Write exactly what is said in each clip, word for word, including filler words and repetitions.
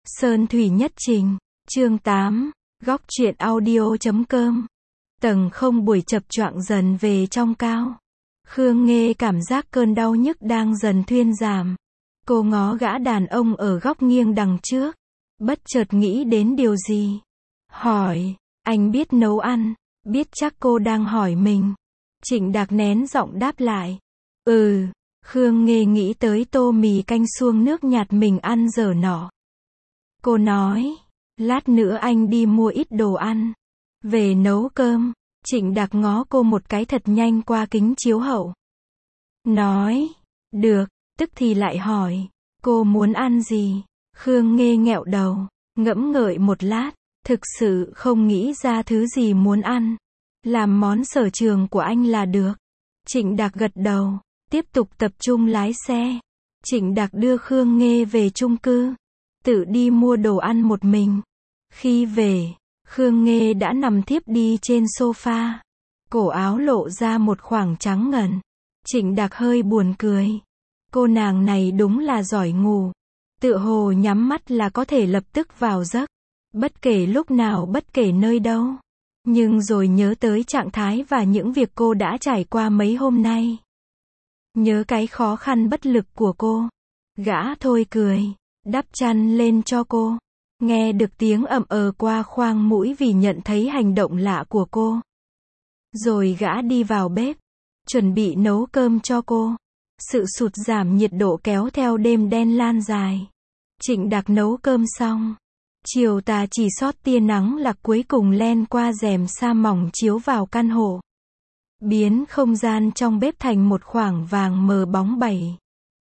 Sơn Thủy Nhất Trình, chương tám, góc truyện audio chấm com. Tầng không buổi chập choạng dần về trong cao. Khương Nghê cảm giác cơn đau nhức đang dần thuyên giảm. Cô ngó gã đàn ông ở góc nghiêng đằng trước. Bất chợt nghĩ đến điều gì. Hỏi, anh biết nấu ăn, biết chắc cô đang hỏi mình. Trịnh Đạc nén giọng đáp lại. Ừ, Khương Nghê nghĩ tới tô mì canh suông nước nhạt mình ăn giờ nọ. Cô nói, lát nữa anh đi mua ít đồ ăn, về nấu cơm. Trịnh Đạc ngó cô một cái thật nhanh qua kính chiếu hậu. Nói, được, tức thì lại hỏi, cô muốn ăn gì? Khương Nghê nghẹo đầu, ngẫm ngợi một lát, thực sự không nghĩ ra thứ gì muốn ăn. Làm món sở trường của anh là được. Trịnh Đạc gật đầu, tiếp tục tập trung lái xe. Trịnh Đạc đưa Khương Nghê về chung cư, tự đi mua đồ ăn một mình. Khi về, Khương Nghê đã nằm thiếp đi trên sofa. Cổ áo lộ ra một khoảng trắng ngần. Trịnh Đạc hơi buồn cười. Cô nàng này đúng là giỏi ngủ. Tựa hồ nhắm mắt là có thể lập tức vào giấc. Bất kể lúc nào, bất kể nơi đâu. Nhưng rồi nhớ tới trạng thái và những việc cô đã trải qua mấy hôm nay. Nhớ cái khó khăn bất lực của cô. Gã thôi cười, đắp chăn lên cho cô. Nghe được tiếng ậm ờ qua khoang mũi vì nhận thấy hành động lạ của cô. Rồi gã đi vào bếp, chuẩn bị nấu cơm cho cô. Sự sụt giảm nhiệt độ kéo theo đêm đen lan dài. Trịnh Đạc nấu cơm xong. Chiều tà chỉ sót tia nắng lạc cuối cùng len qua rèm sa mỏng chiếu vào căn hộ. Biến không gian trong bếp thành một khoảng vàng mờ bóng bẩy.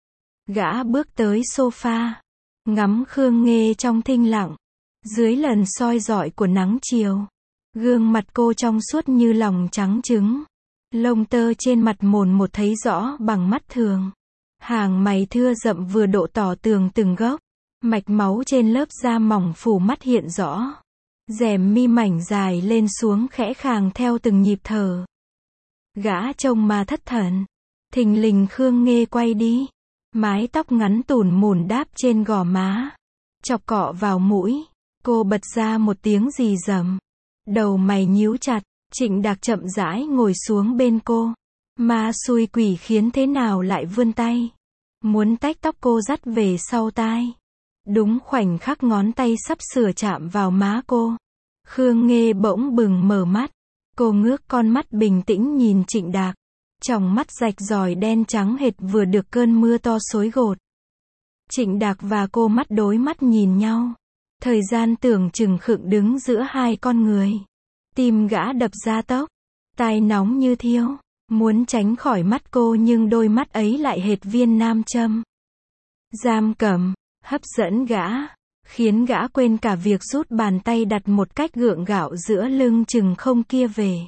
Gã bước tới sofa, ngắm Khương Nghê trong thinh lặng. Dưới lần soi rọi của nắng chiều, gương mặt cô trong suốt như lòng trắng trứng. Lông tơ trên mặt mồn một thấy rõ bằng mắt thường. Hàng mày thưa rậm vừa độ tỏ tường từng gốc. Mạch máu trên lớp da mỏng phủ mắt hiện rõ. Rèm mi mảnh dài lên xuống khẽ khàng theo từng nhịp thở. Gã trông mà thất thần. Thình lình Khương Nghê quay đi. Mái tóc ngắn tủn mủn đáp trên gò má. Chọc cọ vào mũi. Cô bật ra một tiếng rì rầm. Đầu mày nhíu chặt. Trịnh Đạc chậm rãi ngồi xuống bên cô. Ma xui quỷ khiến thế nào lại vươn tay. Muốn tách tóc cô dắt về sau tai. Đúng khoảnh khắc ngón tay sắp sửa chạm vào má cô. Khương Nghê bỗng bừng mở mắt. Cô ngước con mắt bình tĩnh nhìn Trịnh Đạc. Tròng mắt rạch ròi đen trắng hệt vừa được cơn mưa to xối gột. Trịnh Đạc và cô mắt đối mắt nhìn nhau. Thời gian tưởng chừng khựng đứng giữa hai con người. Tim gã đập ra tốc. Tai nóng như thiêu. Muốn tránh khỏi mắt cô nhưng đôi mắt ấy lại hệt viên nam châm. Giam cầm, hấp dẫn gã. Khiến gã quên cả việc rút bàn tay đặt một cách gượng gạo giữa lưng chừng không kia về.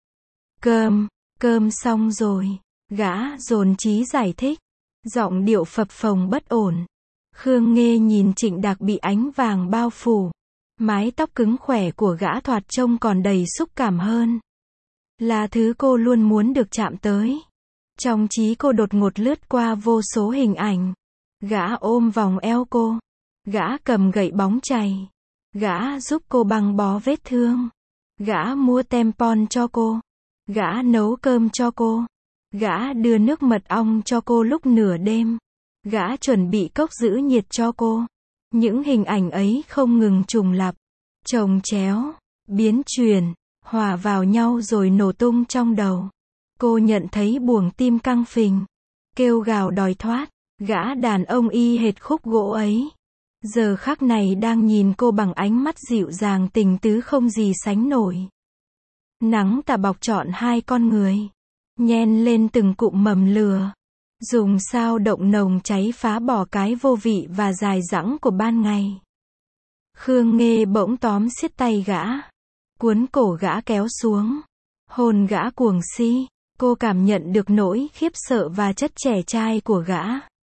Cơm, cơm xong rồi. Gã dồn trí giải thích. Giọng điệu phập phồng bất ổn. Khương Nghê nhìn Trịnh Đạc bị ánh vàng bao phủ. Mái tóc cứng khỏe của gã thoạt trông còn đầy xúc cảm hơn. Là thứ cô luôn muốn được chạm tới. Trong trí cô đột ngột lướt qua vô số hình ảnh. Gã ôm vòng eo cô. Gã cầm gậy bóng chày. Gã giúp cô băng bó vết thương. Gã mua tampon cho cô. Gã nấu cơm cho cô. Gã đưa nước mật ong cho cô lúc nửa đêm. Gã chuẩn bị cốc giữ nhiệt cho cô. Những hình ảnh ấy không ngừng trùng lặp, chồng chéo, biến chuyển, hòa vào nhau rồi nổ tung trong đầu. Cô nhận thấy buồng tim căng phình, kêu gào đòi thoát. Gã đàn ông y hệt khúc gỗ ấy. Giờ khắc này đang nhìn cô bằng ánh mắt dịu dàng tình tứ không gì sánh nổi. Nắng tà bọc trọn hai con người. Nhen lên từng cụm mầm lửa. Dùng sao động nồng cháy phá bỏ cái vô vị và dài dẳng của ban ngày. Khương Nghê bỗng tóm siết tay gã. Cuốn cổ gã kéo xuống. Hôn gã cuồng si. Cô cảm nhận được nỗi khiếp sợ và chất trẻ trai của gã.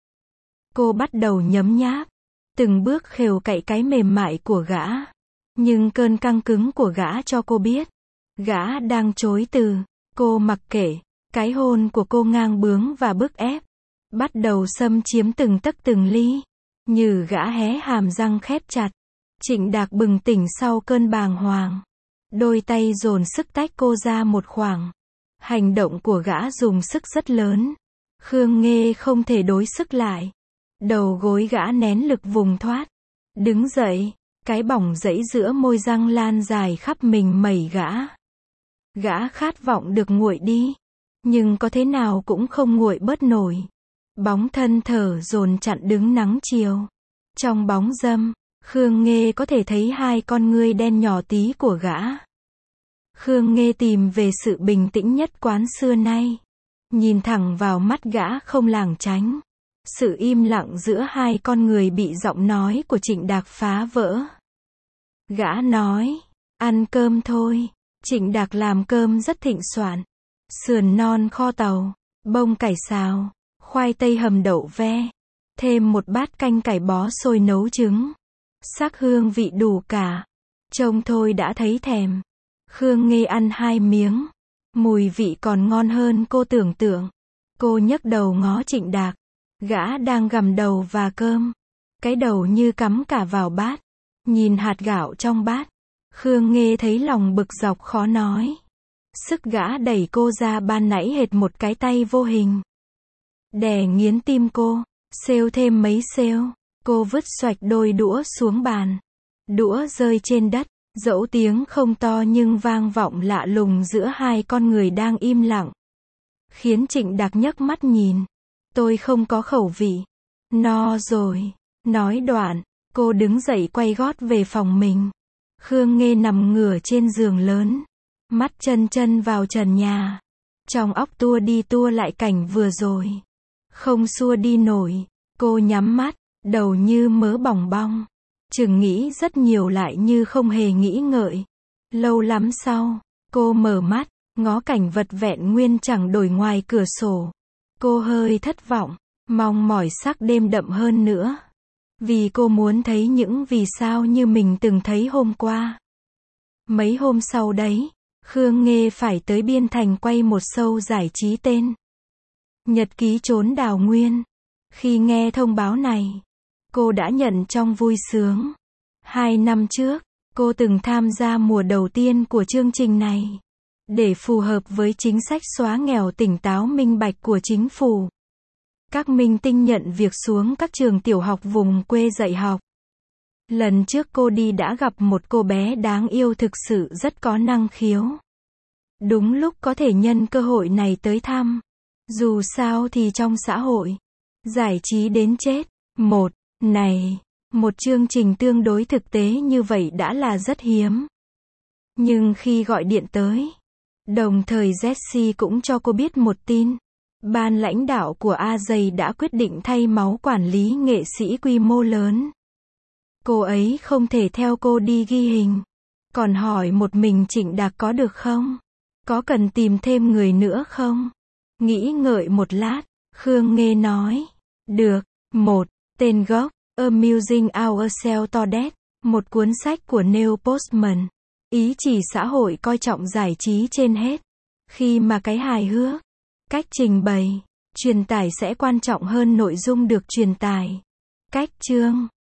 Cô bắt đầu nhấm nháp. Từng bước khều cậy cái mềm mại của gã. Nhưng cơn căng cứng của gã cho cô biết. Gã đang chối từ. Cô mặc kệ. Cái hôn của cô ngang bướng và bức ép. Bắt đầu xâm chiếm từng tấc từng ly. Như gã hé hàm răng khép chặt. Trịnh Đạc bừng tỉnh sau cơn bàng hoàng. Đôi tay dồn sức tách cô ra một khoảng. Hành động của gã dùng sức rất lớn. Khương Nghê không thể đối sức lại. Đầu gối gã nén lực vùng thoát. Đứng dậy, cái bỏng rẫy giữa môi răng lan dài khắp mình mẩy gã. Gã khát vọng được nguội đi. Nhưng có thế nào cũng không nguội bớt nổi. Bóng thân thở dồn chặn đứng nắng chiều. Trong bóng râm, Khương Nghê có thể thấy hai con ngươi đen nhỏ tí của gã. Khương Nghê tìm về sự bình tĩnh nhất quán xưa nay. Nhìn thẳng vào mắt gã không lảng tránh. Sự im lặng giữa hai con người bị giọng nói của Trịnh Đạc phá vỡ. Gã nói, ăn cơm thôi. Trịnh Đạc làm cơm rất thịnh soạn. Sườn non kho tàu, bông cải xào, khoai tây hầm đậu ve. Thêm một bát canh cải bó sôi nấu trứng. Sắc hương vị đủ cả. Trông thôi đã thấy thèm. Khương Nghê ăn hai miếng. Mùi vị còn ngon hơn cô tưởng tượng. Cô nhấc đầu ngó Trịnh Đạc. Gã đang gặm đầu và cơm. Cái đầu như cắm cả vào bát. Nhìn hạt gạo trong bát. Khương Nghê thấy lòng bực dọc khó nói. Sức gã đẩy cô ra ban nãy hệt một cái tay vô hình. Đè nghiến tim cô. Xêu thêm mấy xêu. Cô vứt xoạch đôi đũa xuống bàn. Đũa rơi trên đất. Dẫu tiếng không to nhưng vang vọng lạ lùng giữa hai con người đang im lặng. Khiến Trịnh Đạc nhấc mắt nhìn. Tôi không có khẩu vị. No rồi. Nói đoạn, cô đứng dậy quay gót về phòng mình. Khương Nghê nằm ngửa trên giường lớn. Mắt chân chân vào trần nhà. Trong óc tua đi tua lại cảnh vừa rồi. Không xua đi nổi. Cô nhắm mắt, đầu như mớ bòng bong. Chừng nghĩ rất nhiều lại như không hề nghĩ ngợi. Lâu lắm sau, cô mở mắt, ngó cảnh vật vẹn nguyên chẳng đổi ngoài cửa sổ. Cô hơi thất vọng, mong mỏi sắc đêm đậm hơn nữa. Vì cô muốn thấy những vì sao như mình từng thấy hôm qua. Mấy hôm sau đấy, Khương Nghê phải tới Biên Thành quay một show giải trí tên Nhật ký trốn đào nguyên. Khi nghe thông báo này, cô đã nhận trong vui sướng. Hai năm trước, cô từng tham gia mùa đầu tiên của chương trình này. Để phù hợp với chính sách xóa nghèo tỉnh táo minh bạch của chính phủ. Các minh tinh nhận việc xuống các trường tiểu học vùng quê dạy học. Lần trước cô đi đã gặp một cô bé đáng yêu thực sự rất có năng khiếu. Đúng lúc có thể nhân cơ hội này tới thăm. Dù sao thì trong xã hội, giải trí đến chết. Một, này, một chương trình tương đối thực tế như vậy đã là rất hiếm. Nhưng khi gọi điện tới, đồng thời Jessie cũng cho cô biết một tin. Ban lãnh đạo của a gi đã quyết định thay máu quản lý nghệ sĩ quy mô lớn. Cô ấy không thể theo cô đi ghi hình. Còn hỏi một mình Trịnh Đạc có được không? Có cần tìm thêm người nữa không? Nghĩ ngợi một lát, Khương Nghê nói. Được. Một. Tên gốc, Amusing Ourselves to Death. Một cuốn sách của Neil Postman. Ý chỉ xã hội coi trọng giải trí trên hết. Khi mà cái hài hước, cách trình bày, truyền tải sẽ quan trọng hơn nội dung được truyền tải. Cách chương